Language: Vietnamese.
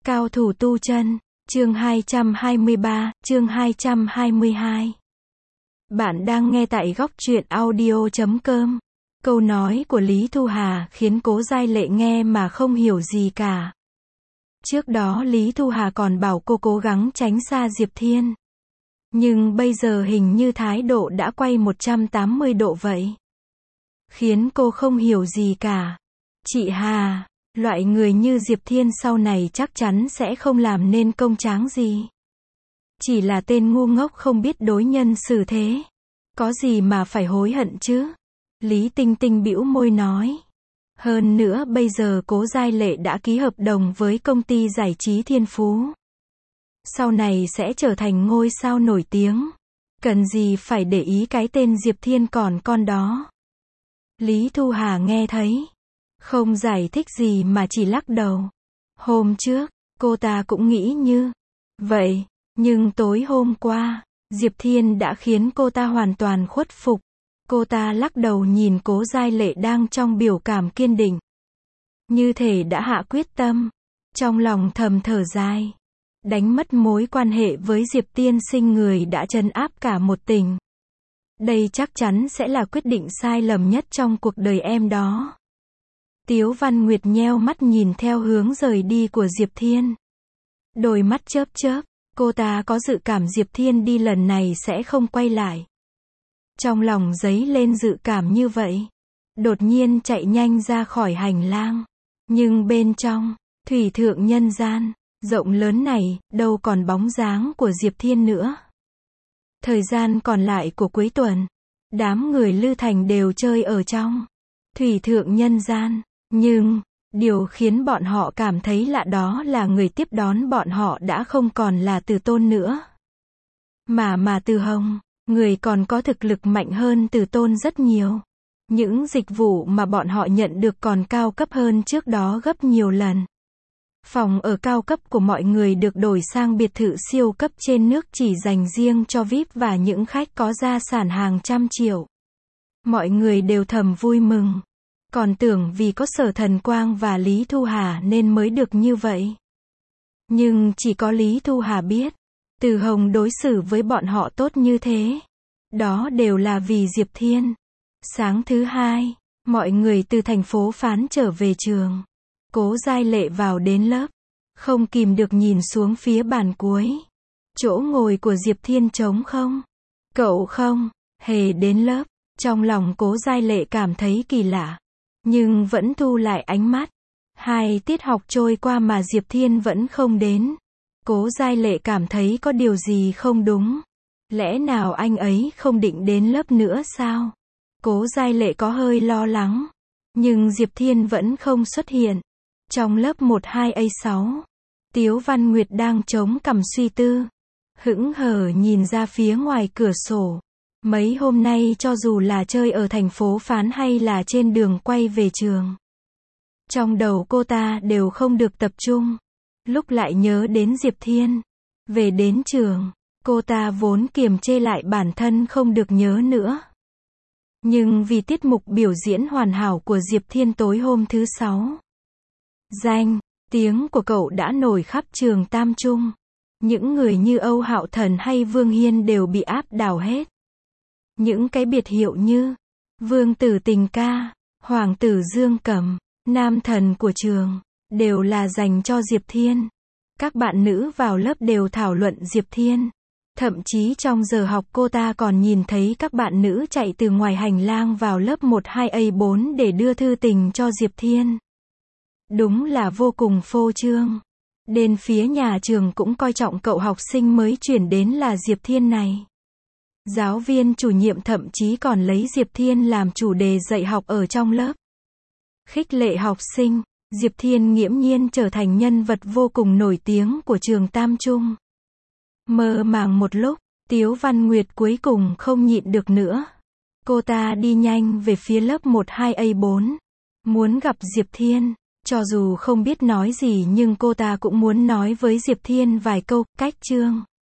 Cao thủ tu chân, chương 223, chương 222. Bạn đang nghe tại góc truyện audio.com. Câu nói của Lý Thu Hà khiến Cố Giai Lệ nghe mà không hiểu gì cả. Trước đó Lý Thu Hà còn bảo cô cố gắng tránh xa Diệp Thiên. Nhưng bây giờ hình như thái độ đã quay 180 độ vậy. Khiến cô không hiểu gì cả. Chị Hà, loại người như Diệp Thiên sau này chắc chắn sẽ không làm nên công tráng gì. Chỉ là tên ngu ngốc không biết đối nhân xử thế. Có gì mà phải hối hận chứ? Lý Tinh Tinh bĩu môi nói. Hơn nữa bây giờ Cố Giai Lệ đã ký hợp đồng với công ty giải trí Thiên Phú. Sau này sẽ trở thành ngôi sao nổi tiếng. Cần gì phải để ý cái tên Diệp Thiên còn con đó. Lý Thu Hà nghe thấy. Không giải thích gì mà chỉ lắc đầu. Hôm trước, cô ta cũng nghĩ như vậy. Nhưng tối hôm qua, Diệp Thiên đã khiến cô ta hoàn toàn khuất phục. Cô ta lắc đầu nhìn Cố Giai Lệ đang trong biểu cảm kiên định. Như thể đã hạ quyết tâm. Trong lòng thầm thở dài. Đánh mất mối quan hệ với Diệp Tiên Sinh, người đã trấn áp cả một tỉnh. Đây chắc chắn sẽ là quyết định sai lầm nhất trong cuộc đời em đó. Tiếu Văn Nguyệt nheo mắt nhìn theo hướng rời đi của Diệp Thiên. Đôi mắt chớp chớp, cô ta có dự cảm Diệp Thiên đi lần này sẽ không quay lại. Trong lòng dấy lên dự cảm như vậy. Đột nhiên chạy nhanh ra khỏi hành lang. Nhưng bên trong, thủy thượng nhân gian, rộng lớn này, đâu còn bóng dáng của Diệp Thiên nữa. Thời gian còn lại của cuối tuần, đám người Lư Thành đều chơi ở trong thủy thượng nhân gian. Nhưng, điều khiến bọn họ cảm thấy lạ đó là người tiếp đón bọn họ đã không còn là Từ Tôn nữa. Mà Từ Hồng, người còn có thực lực mạnh hơn Từ Tôn rất nhiều. Những dịch vụ mà bọn họ nhận được còn cao cấp hơn trước đó gấp nhiều lần. Phòng ở cao cấp của mọi người được đổi sang biệt thự siêu cấp trên nước chỉ dành riêng cho VIP và những khách có gia sản hàng trăm triệu. Mọi người đều thầm vui mừng. Còn tưởng vì có Sở Thần Quang và Lý Thu Hà nên mới được như vậy. Nhưng chỉ có Lý Thu Hà biết, Từ Hồng đối xử với bọn họ tốt như thế. Đó đều là vì Diệp Thiên. Sáng thứ hai, mọi người từ thành phố Phán trở về trường. Cố Giai Lệ vào đến lớp. Không kìm được nhìn xuống phía bàn cuối. Chỗ ngồi của Diệp Thiên trống không. Cậu không hề đến lớp. Trong lòng Cố Giai Lệ cảm thấy kỳ lạ. Nhưng vẫn thu lại ánh mắt. 2 tiết học trôi qua mà Diệp Thiên vẫn không đến. Cố Giai Lệ cảm thấy có điều gì không đúng. Lẽ nào anh ấy không định đến lớp nữa sao? Cố Giai Lệ có hơi lo lắng. Nhưng Diệp Thiên vẫn không xuất hiện. Trong lớp 12A6, Tiếu Văn Nguyệt đang chống cằm suy tư. Hững hờ nhìn ra phía ngoài cửa sổ. Mấy hôm nay cho dù là chơi ở thành phố Phán hay là trên đường quay về trường, trong đầu cô ta đều không được tập trung. Lúc lại nhớ đến Diệp Thiên. Về đến trường, cô ta vốn kiềm chế lại bản thân không được nhớ nữa. Nhưng vì tiết mục biểu diễn hoàn hảo của Diệp Thiên tối hôm thứ 6. Danh tiếng của cậu đã nổi khắp trường Tam Trung. Những người như Âu Hạo Thần hay Vương Hiên đều bị áp đảo hết. Những cái biệt hiệu như Vương tử Tình Ca, Hoàng tử Dương Cẩm, Nam thần của trường, đều là dành cho Diệp Thiên. Các bạn nữ vào lớp đều thảo luận Diệp Thiên. Thậm chí trong giờ học cô ta còn nhìn thấy các bạn nữ chạy từ ngoài hành lang vào lớp 12A4 để đưa thư tình cho Diệp Thiên. Đúng là vô cùng phô trương. Đến phía nhà trường cũng coi trọng cậu học sinh mới chuyển đến là Diệp Thiên này. Giáo viên chủ nhiệm thậm chí còn lấy Diệp Thiên làm chủ đề dạy học ở trong lớp. Khích lệ học sinh, Diệp Thiên nghiễm nhiên trở thành nhân vật vô cùng nổi tiếng của trường Tam Trung. Mơ màng một lúc, Tiếu Văn Nguyệt cuối cùng không nhịn được nữa. Cô ta đi nhanh về phía lớp 12A4. Muốn gặp Diệp Thiên. Cho dù không biết nói gì nhưng cô ta cũng muốn nói với Diệp Thiên vài câu. Cách chương